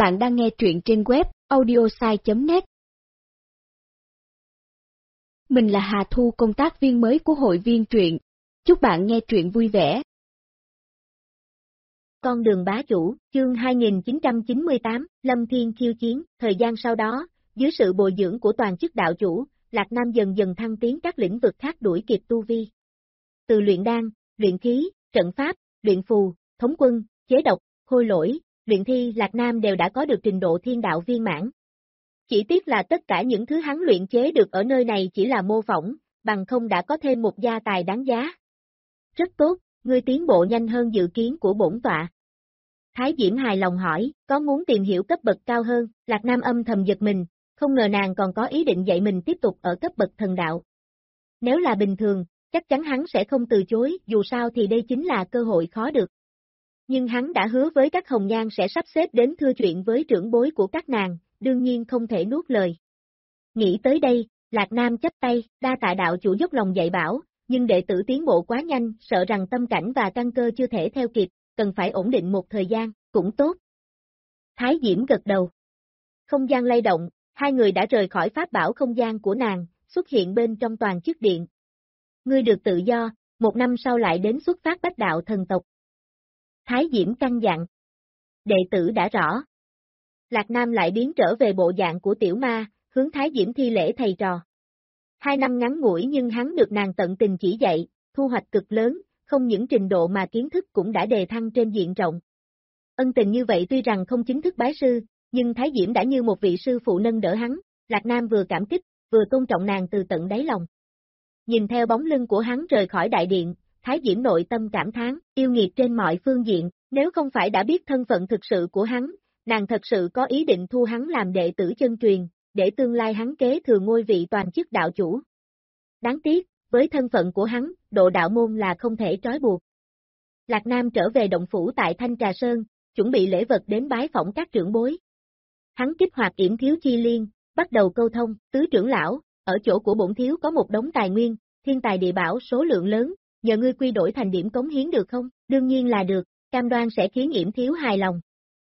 Bạn đang nghe truyện trên web audiosai.net. Mình là Hà Thu, công tác viên mới của hội viên truyện. Chúc bạn nghe truyện vui vẻ. Con đường bá chủ, chương 2998, Lâm Thiên khiêu chiến. Thời gian sau đó, dưới sự bồi dưỡng của toàn chức đạo chủ, Lạc Nam dần dần thăng tiến các lĩnh vực khác đuổi kịp tu vi. Từ luyện đan, luyện khí, trận pháp, luyện phù, thống quân, chế độc, khôi lỗi, luyện thi, Lạc Nam đều đã có được trình độ thiên đạo viên mãn. Chỉ tiếc là tất cả những thứ hắn luyện chế được ở nơi này chỉ là mô phỏng, bằng không đã có thêm một gia tài đáng giá. Rất tốt, ngươi tiến bộ nhanh hơn dự kiến của bổn tọa. Thái Diễm hài lòng hỏi, có muốn tìm hiểu cấp bậc cao hơn? Lạc Nam âm thầm giật mình, không ngờ nàng còn có ý định dạy mình tiếp tục ở cấp bậc thần đạo. Nếu là bình thường, chắc chắn hắn sẽ không từ chối, dù sao thì đây chính là cơ hội khó được. Nhưng hắn đã hứa với các hồng nhan sẽ sắp xếp đến thưa chuyện với trưởng bối của các nàng, đương nhiên không thể nuốt lời. Nghĩ tới đây, Lạc Nam chắp tay, đa tạ đạo chủ dốc lòng dạy bảo, nhưng đệ tử tiến bộ quá nhanh, sợ rằng tâm cảnh và căn cơ chưa thể theo kịp, cần phải ổn định một thời gian, cũng tốt. Thái Diễm gật đầu. Không gian lay động, hai người đã rời khỏi pháp bảo không gian của nàng, xuất hiện bên trong toàn chức điện. Ngươi được tự do, một năm sau lại đến xuất phát bách đạo thần tộc. Thái Diễm căn dặn. Đệ tử đã rõ. Lạc Nam lại biến trở về bộ dạng của tiểu ma, hướng Thái Diễm thi lễ thầy trò. 2 năm ngắn ngủi nhưng hắn được nàng tận tình chỉ dạy, thu hoạch cực lớn, không những trình độ mà kiến thức cũng đã đề thăng trên diện rộng. Ân tình như vậy tuy rằng không chính thức bái sư, nhưng Thái Diễm đã như một vị sư phụ nâng đỡ hắn, Lạc Nam vừa cảm kích, vừa tôn trọng nàng từ tận đáy lòng. Nhìn theo bóng lưng của hắn rời khỏi đại điện, Thái Diễm nội tâm cảm thán, yêu nghiệt trên mọi phương diện, nếu không phải đã biết thân phận thực sự của hắn, nàng thật sự có ý định thu hắn làm đệ tử chân truyền, để tương lai hắn kế thừa ngôi vị toàn chức đạo chủ. Đáng tiếc, với thân phận của hắn, độ đạo môn là không thể trói buộc. Lạc Nam trở về động phủ tại Thanh Trà Sơn, chuẩn bị lễ vật đến bái phỏng các trưởng bối. Hắn kích hoạt yểm thiếu chi liên, bắt đầu câu thông, tứ trưởng lão, ở chỗ của bổn thiếu có một đống tài nguyên, thiên tài địa bảo số lượng lớn, nhờ ngươi quy đổi thành điểm cống hiến được không? Đương nhiên là được, cam đoan sẽ khiến yểm thiếu hài lòng.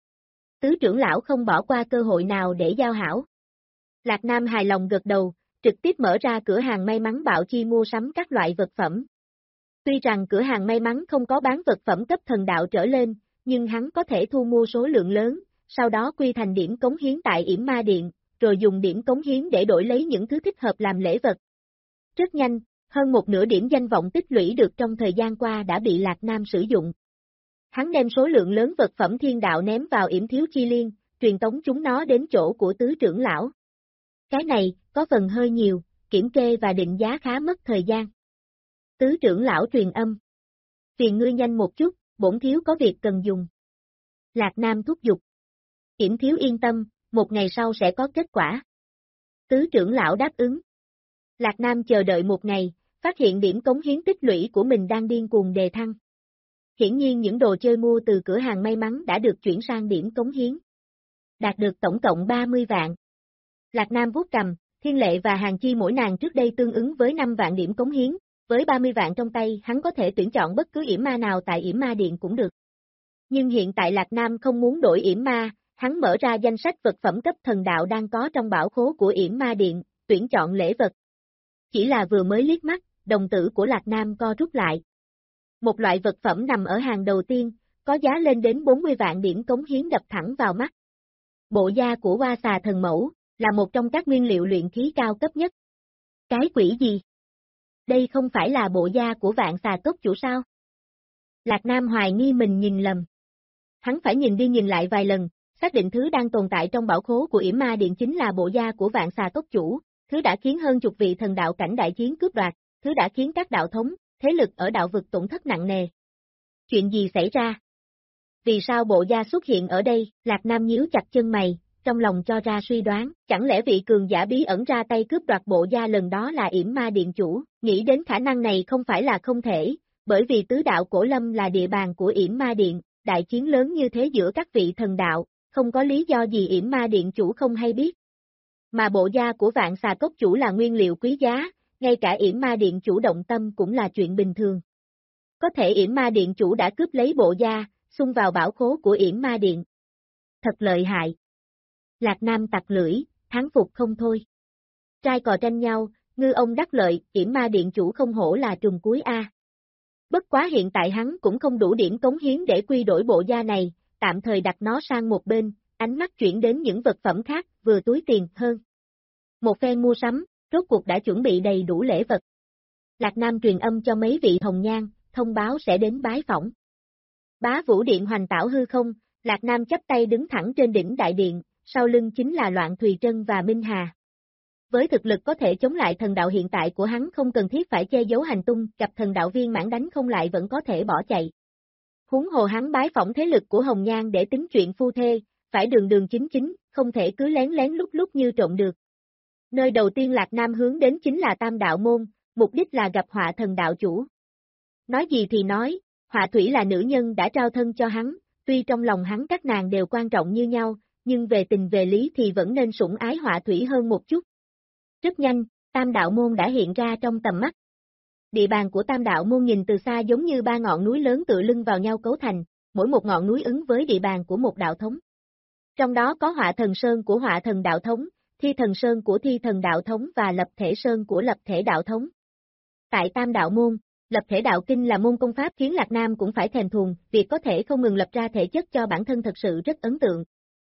Tứ trưởng lão không bỏ qua cơ hội nào để giao hảo. Lạc Nam hài lòng gật đầu, trực tiếp mở ra cửa hàng may mắn Bạo Chi mua sắm các loại vật phẩm. Tuy rằng cửa hàng may mắn không có bán vật phẩm cấp thần đạo trở lên, nhưng hắn có thể thu mua số lượng lớn, sau đó quy thành điểm cống hiến tại Yểm Ma Điện, rồi dùng điểm cống hiến để đổi lấy những thứ thích hợp làm lễ vật. Rất nhanh, hơn một nửa điểm danh vọng tích lũy được trong thời gian qua đã bị Lạc Nam sử dụng. Hắn đem số lượng lớn vật phẩm thiên đạo ném vào yểm thiếu chi liên, truyền tống chúng nó đến chỗ của tứ trưởng lão. Cái này, có phần hơi nhiều, kiểm kê và định giá khá mất thời gian. Tứ trưởng lão truyền âm. Phiền ngươi nhanh một chút, bổn thiếu có việc cần dùng. Lạc Nam thúc giục. Yểm thiếu yên tâm, một ngày sau sẽ có kết quả. Tứ trưởng lão đáp ứng. Lạc Nam chờ đợi một ngày, phát hiện điểm cống hiến tích lũy của mình đang điên cuồng đề thăng. Hiển nhiên những đồ chơi mua từ cửa hàng may mắn đã được chuyển sang điểm cống hiến. Đạt được tổng cộng 30 vạn. Lạc Nam vuốt cầm, Thiên Lệ và Hàng Chi mỗi nàng trước đây tương ứng với 5 vạn điểm cống hiến, với 30 vạn trong tay hắn có thể tuyển chọn bất cứ yểm ma nào tại Yểm Ma Điện cũng được. Nhưng hiện tại Lạc Nam không muốn đổi yểm ma, hắn mở ra danh sách vật phẩm cấp thần đạo đang có trong bảo khố của Yểm Ma Điện, tuyển chọn lễ vật. Chỉ là vừa mới liếc mắt, đồng tử của Lạc Nam co rút lại. Một loại vật phẩm nằm ở hàng đầu tiên, có giá lên đến 40 vạn điểm cống hiến đập thẳng vào mắt. Bộ da của Hoa Xà Thần Mẫu, là một trong các nguyên liệu luyện khí cao cấp nhất. Cái quỷ gì? Đây không phải là bộ da của Vạn Xà Tốc chủ sao? Lạc Nam hoài nghi mình nhìn lầm. Hắn phải nhìn đi nhìn lại vài lần, xác định thứ đang tồn tại trong bảo khố của Yểm Ma Điện chính là bộ da của Vạn Xà Tốc chủ, thứ đã khiến hơn chục vị thần đạo cảnh đại chiến cướp đoạt, thứ đã khiến các đạo thống, thế lực ở đạo vực tổn thất nặng nề. Chuyện gì xảy ra? Vì sao bộ da xuất hiện ở đây? Lạc Nam nhíu chặt chân mày, trong lòng cho ra suy đoán, chẳng lẽ vị cường giả bí ẩn ra tay cướp đoạt bộ da lần đó là Yểm Ma Điện chủ, nghĩ đến khả năng này không phải là không thể, bởi vì tứ đạo Cổ Lâm là địa bàn của Yểm Ma Điện, đại chiến lớn như thế giữa các vị thần đạo, không có lý do gì Yểm Ma Điện chủ không hay biết. Mà bộ da của Vạn Xà Cốc chủ là nguyên liệu quý giá, ngay cả Yểm Ma Điện chủ động tâm cũng là chuyện bình thường. Có thể Yểm Ma Điện chủ đã cướp lấy bộ da, xung vào bảo khố của Yểm Ma Điện. Thật lợi hại. Lạc Nam tặc lưỡi, thán phục không thôi. Trai cò tranh nhau, ngư ông đắc lợi, yểm ma điện chủ không hổ là trùng cuối A. Bất quá hiện tại hắn cũng không đủ điểm cống hiến để quy đổi bộ da này, tạm thời đặt nó sang một bên, ánh mắt chuyển đến những vật phẩm khác, vừa túi tiền hơn. Một phen mua sắm, rốt cuộc đã chuẩn bị đầy đủ lễ vật. Lạc Nam truyền âm cho mấy vị hồng nhan, thông báo sẽ đến bái phỏng. Bá Vũ Điện hoành tảo hư không, Lạc Nam chắp tay đứng thẳng trên đỉnh đại điện, sau lưng chính là Loạn Thùy Trân và Minh Hà. Với thực lực có thể chống lại thần đạo hiện tại của hắn không cần thiết phải che giấu hành tung, gặp thần đạo viên mãn đánh không lại vẫn có thể bỏ chạy. Huống hồ hắn bái phỏng thế lực của Hồng Nhan để tính chuyện phu thê, phải đường đường chính chính, không thể cứ lén lén lúc lúc như trộm được. Nơi đầu tiên Lạc Nam hướng đến chính là Tam Đạo Môn, mục đích là gặp Họa Thần đạo chủ. Nói gì thì nói, Họa Thủy là nữ nhân đã trao thân cho hắn, tuy trong lòng hắn các nàng đều quan trọng như nhau, nhưng về tình về lý thì vẫn nên sủng ái Họa Thủy hơn một chút. Rất nhanh, Tam Đạo Môn đã hiện ra trong tầm mắt. Địa bàn của Tam Đạo Môn nhìn từ xa giống như ba ngọn núi lớn tựa lưng vào nhau cấu thành, mỗi một ngọn núi ứng với địa bàn của một đạo thống. Trong đó có Họa Thần Sơn của Họa Thần đạo thống, Thi Thần Sơn của Thi Thần đạo thống và Lập Thể Sơn của Lập Thể đạo thống. Tại Tam Đạo Môn, Lập Thể đạo kinh là môn công pháp khiến Lạc Nam cũng phải thèm thuồng, việc có thể không ngừng lập ra thể chất cho bản thân thật sự rất ấn tượng.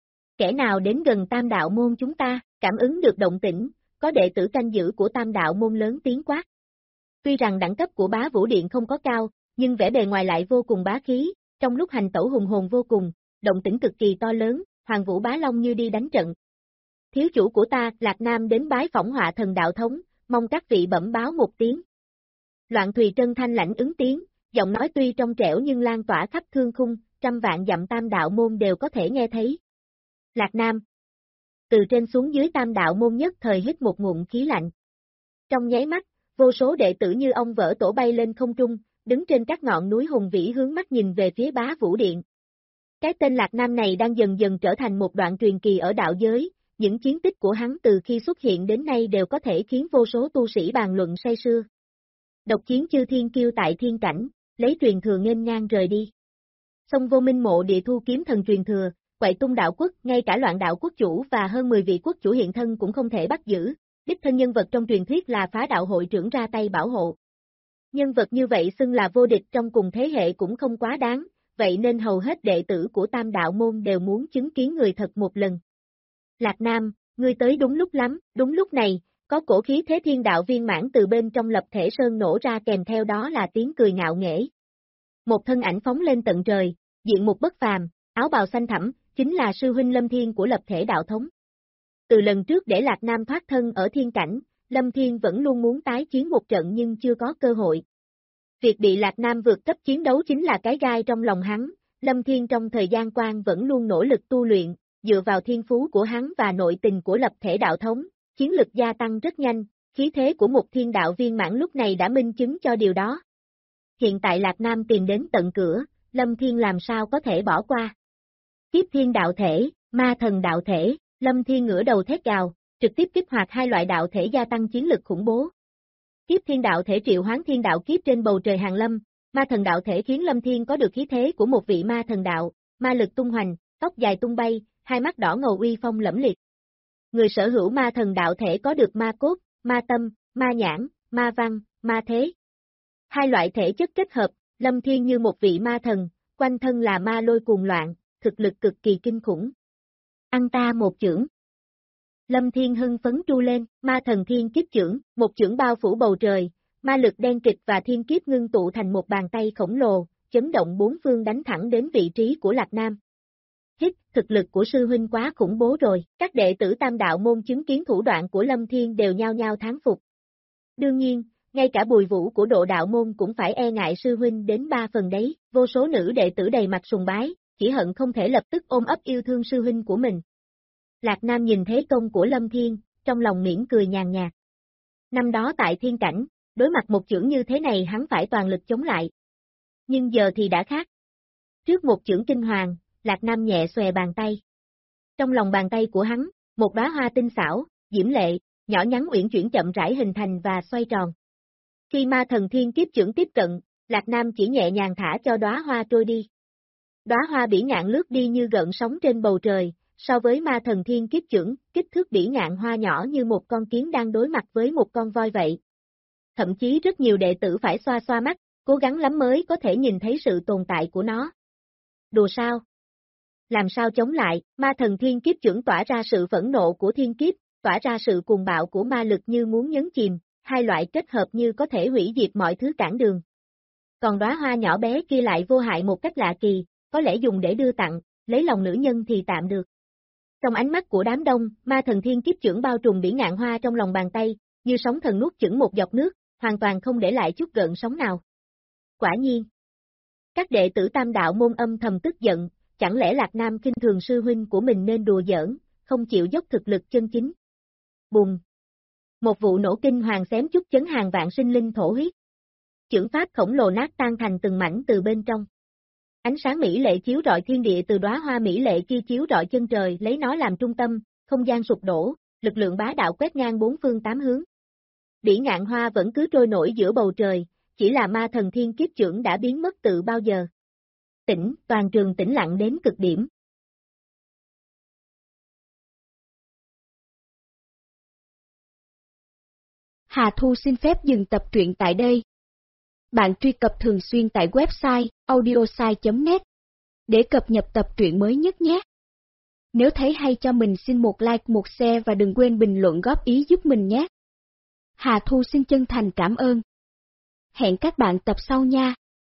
Kẻ nào đến gần Tam Đạo Môn chúng ta, cảm ứng được động tĩnh, có đệ tử canh giữ của Tam Đạo Môn lớn tiếng quát. Tuy rằng đẳng cấp của Bá Vũ Điện không có cao, nhưng vẻ bề ngoài lại vô cùng bá khí, trong lúc hành tẩu hùng hồn vô cùng, động tĩnh cực kỳ to lớn, Hoàng Vũ Bá Long như đi đánh trận. Thiếu chủ của ta, Lạc Nam đến bái phỏng Họa Thần đạo thống, mong các vị bẩm báo một tiếng. Loạn Thùy Trân thanh lãnh ứng tiếng, giọng nói tuy trong trẻo nhưng lan tỏa khắp thương khung, trăm vạn dặm Tam Đạo Môn đều có thể nghe thấy. Lạc Nam. Từ trên xuống dưới Tam Đạo Môn nhất thời hít một ngụm khí lạnh. Trong nháy mắt, vô số đệ tử như ông vỡ tổ bay lên không trung, đứng trên các ngọn núi hùng vĩ hướng mắt nhìn về phía Bá Vũ Điện. Cái tên Lạc Nam này đang dần dần trở thành một đoạn truyền kỳ ở đạo giới, những chiến tích của hắn từ khi xuất hiện đến nay đều có thể khiến vô số tu sĩ bàn luận say sưa. Độc chiến chư thiên kiêu tại thiên cảnh, lấy truyền thừa nghênh ngang rời đi. Song Vô Minh mộ địa thu kiếm thần truyền thừa, Quậy Tung đạo quốc, ngay cả Loạn đạo quốc chủ và hơn 10 vị quốc chủ hiện thân cũng không thể bắt giữ, đích thân nhân vật trong truyền thuyết là Phá đạo hội trưởng ra tay bảo hộ. Nhân vật như vậy xưng là vô địch trong cùng thế hệ cũng không quá đáng, vậy nên hầu hết đệ tử của Tam Đạo Môn đều muốn chứng kiến người thật một lần. Lạc Nam, ngươi tới đúng lúc lắm, đúng lúc này, có cổ khí thế thiên đạo viên mãn từ bên trong Lập Thể Sơn nổ ra kèm theo đó là tiếng cười ngạo nghễ. Một thân ảnh phóng lên tận trời, diện mục bất phàm, áo bào xanh thẳm, chính là sư huynh Lâm Thiên của Lập Thể đạo thống. Từ lần trước để Lạc Nam thoát thân ở thiên cảnh, Lâm Thiên vẫn luôn muốn tái chiến một trận nhưng chưa có cơ hội. Việc bị Lạc Nam vượt cấp chiến đấu chính là cái gai trong lòng hắn, Lâm Thiên trong thời gian qua vẫn luôn nỗ lực tu luyện, dựa vào thiên phú của hắn và nội tình của Lập Thể đạo thống, chiến lực gia tăng rất nhanh, khí thế của một thiên đạo viên mãn lúc này đã minh chứng cho điều đó. Hiện tại Lạc Nam tìm đến tận cửa, Lâm Thiên làm sao có thể bỏ qua. Kiếp thiên đạo thể, ma thần đạo thể, Lâm Thiên ngửa đầu thét gào, trực tiếp kích hoạt hai loại đạo thể gia tăng chiến lực khủng bố. Kiếp thiên đạo thể triệu hoán thiên đạo kiếp trên bầu trời hàng lâm, ma thần đạo thể khiến Lâm Thiên có được khí thế của một vị ma thần đạo, ma lực tung hoành, tóc dài tung bay, hai mắt đỏ ngầu uy phong lẫm liệt. Người sở hữu ma thần đạo thể có được ma cốt, ma tâm, ma nhãn, ma văn, ma thế. Hai loại thể chất kết hợp, Lâm Thiên như một vị ma thần, quanh thân là ma lôi cuồng loạn, thực lực cực kỳ kinh khủng. Ăn ta một chưởng. Lâm Thiên hưng phấn tru lên, ma thần thiên kiếp chưởng, một chưởng bao phủ bầu trời, ma lực đen kịch và thiên kiếp ngưng tụ thành một bàn tay khổng lồ, chấn động bốn phương đánh thẳng đến vị trí của Lạc Nam. Hít, thực lực của sư huynh quá khủng bố rồi, các đệ tử Tam Đạo Môn chứng kiến thủ đoạn của Lâm Thiên đều nhao nhao thán phục. Đương nhiên, ngay cả Bùi Vũ của Độ Đạo Môn cũng phải e ngại sư huynh đến 3 phần đấy, vô số nữ đệ tử đầy mặt sùng bái, chỉ hận không thể lập tức ôm ấp yêu thương sư huynh của mình. Lạc Nam nhìn thế công của Lâm Thiên, trong lòng mỉm cười nhàn nhạt. Năm đó tại thiên cảnh, đối mặt một chưởng như thế này hắn phải toàn lực chống lại. Nhưng giờ thì đã khác. Trước một chưởng kinh hoàng, Lạc Nam nhẹ xòe bàn tay. Trong lòng bàn tay của hắn, một đóa hoa tinh xảo, diễm lệ, nhỏ nhắn uyển chuyển chậm rãi hình thành và xoay tròn. Khi ma thần thiên kiếp chưởng tiếp cận, Lạc Nam chỉ nhẹ nhàng thả cho đóa hoa trôi đi. Đóa hoa bỉ ngạn lướt đi như gợn sóng trên bầu trời, so với ma thần thiên kiếp chưởng, kích thước bỉ ngạn hoa nhỏ như một con kiến đang đối mặt với một con voi vậy. Thậm chí rất nhiều đệ tử phải xoa xoa mắt, cố gắng lắm mới có thể nhìn thấy sự tồn tại của nó. Đùa sao? Làm sao chống lại, ma thần thiên kiếp chưởng tỏa ra sự phẫn nộ của thiên kiếp, tỏa ra sự cuồng bạo của ma lực như muốn nhấn chìm, hai loại kết hợp như có thể hủy diệt mọi thứ cản đường. Còn đóa hoa nhỏ bé kia lại vô hại một cách lạ kỳ, có lẽ dùng để đưa tặng, lấy lòng nữ nhân thì tạm được. Trong ánh mắt của đám đông, ma thần thiên kiếp chưởng bao trùm bỉ ngạn hoa trong lòng bàn tay, như sóng thần nuốt chửng một giọt nước, hoàn toàn không để lại chút gợn sóng nào. Quả nhiên, các đệ tử Tam Đạo môn âm thầm tức giận, chẳng lẽ Lạc Nam khinh thường sư huynh của mình nên đùa giỡn, không chịu dốc thực lực chân chính. Bùng! Một vụ nổ kinh hoàng xém chút chấn hàng vạn sinh linh thổ huyết. Chưởng pháp khổng lồ nát tan thành từng mảnh từ bên trong. Ánh sáng mỹ lệ chiếu rọi thiên địa từ đóa hoa mỹ lệ kia chiếu rọi chân trời lấy nó làm trung tâm, không gian sụp đổ, lực lượng bá đạo quét ngang bốn phương tám hướng. Bỉ ngạn hoa vẫn cứ trôi nổi giữa bầu trời, chỉ là ma thần thiên kiếp chưởng đã biến mất từ bao giờ. Toàn trường tĩnh lặng đến cực điểm. Hà Thu xin phép dừng tập truyện tại đây. Bạn truy cập thường xuyên tại website audiosai.net để cập nhật tập truyện mới nhất nhé. Nếu thấy hay cho mình xin một like, một share và đừng quên bình luận góp ý giúp mình nhé. Hà Thu xin chân thành cảm ơn. Hẹn các bạn tập sau nha.